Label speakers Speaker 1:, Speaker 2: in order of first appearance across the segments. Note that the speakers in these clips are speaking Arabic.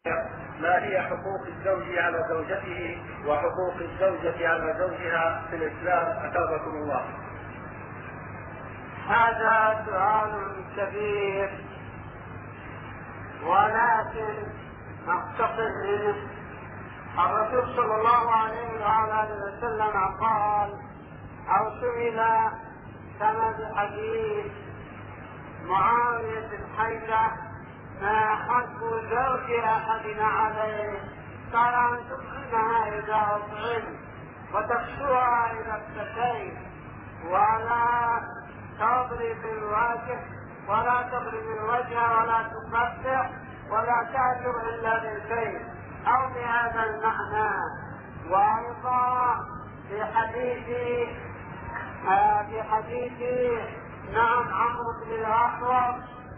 Speaker 1: ما هي حقوق الزوج على زوجته وحقوق الزوجة على زوجها في الإسلام؟ أثابكم الله.
Speaker 2: هذا سؤال كبير، ولكن نختصر منه. الرسول صلى الله عليه وآله وسلم قال أو سئل كما في حديث معاوية الحيدة: ما حق زوج أحدنا عليه؟ قال: أن تطعمها إذا أطعم وتكسوها إذا اكتسيت ولا تضرب الوجه ولا تقطع ولا تهجر إلا بالبيت، أو بهذا المعنى. وأيضا في حديث عمرو بن الأحوص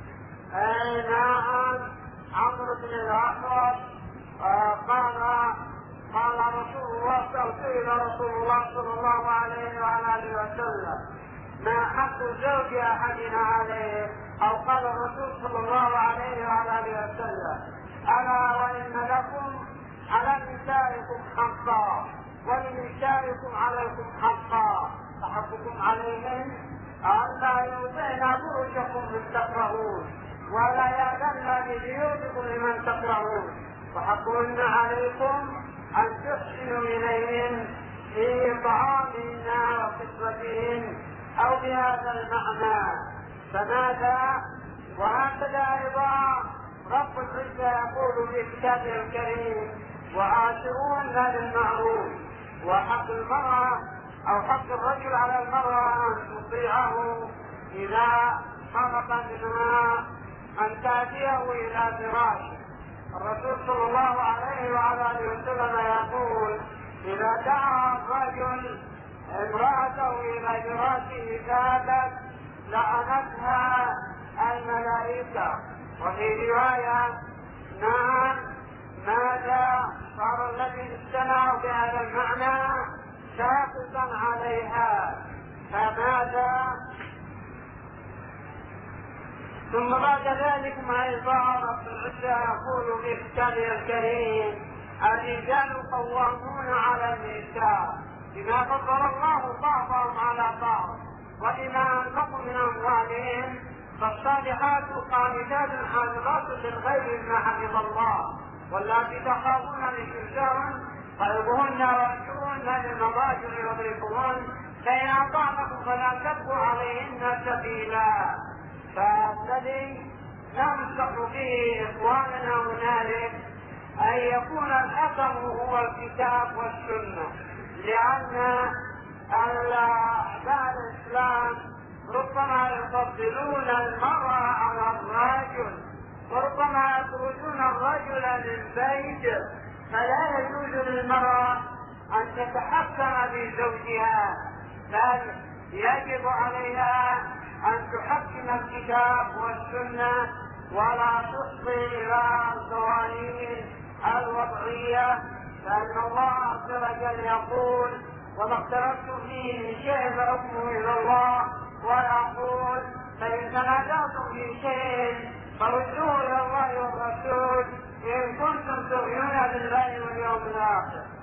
Speaker 2: قال سئل رسول الله صلى الله عليه وآله وسلم: ما حق زوج أحدنا عليه؟ أو قال الرسول صلى الله عليه وآله وسلم: ألا وإن لكم على نسائكم حقا ولنسائكم عليكم حقا، فحقكم عليهم ألا يؤذين فرجكم من تكرهون ولا يأذن لبيوتكم لمن تكرهون، وحقهن عليكم أن تحسنوا إليهم في طعامهن وكسوتهن، أو بهذا المعنى. فماذا؟ وهكذا أيضا رب العزة يقول في كتابه الكريم: وعاشروهن بالمعروف. وحق المرأة أو حق الرجل على المرأة أن تطيعه إذا طلب منها أن تأتيه إلى فراشه. الرسول صلى الله عليه وآله وسلم يقول: إذا دعا الرجل امرأته إلى فراشه فاتت لعنتها الملائكة. وفي رواية: نعم، ماذا صار الذي استمع بهذا المعنى ساقطا عليها. فماذا؟ ثم بعد ذلك أيضا رب العزة يقول في كتابه الكريم: الرجال قوامون على النساء بما فضل الله بعضهم على بعض وبما أنفقوا من أموالهم، فالصالحات قانتات حافظات للغيب بما حفظ الله، واللاتي تخافون نشوزهن فاعظوهن واهجروهن للمضاجع واضربوهن، فإن أطعنكم فلا تبغوا عليهن سبيلا. فالذي ننصح به إخواننا هنالك أن يكون الحكم هو الكتاب والسنة، لأن أعداء الإسلام ربما يفضلون المرأة على الرجل، وربما يخرجون الرجل للبيت، فلا يجوز للمرأة أن تتحكم بزوجها، بل يجب عليها أن تحكم الكتاب والسنة ولا تفضي إلى القوانين الوضعية، لأن الله عز وجل يقول: وما اختلفتم فيه من شيء فحكمه إلى الله، ويقول: فإن تنازعتم في شيء فردوه إلى الله والرسول إن كنتم تؤمنون بالله واليوم الآخر.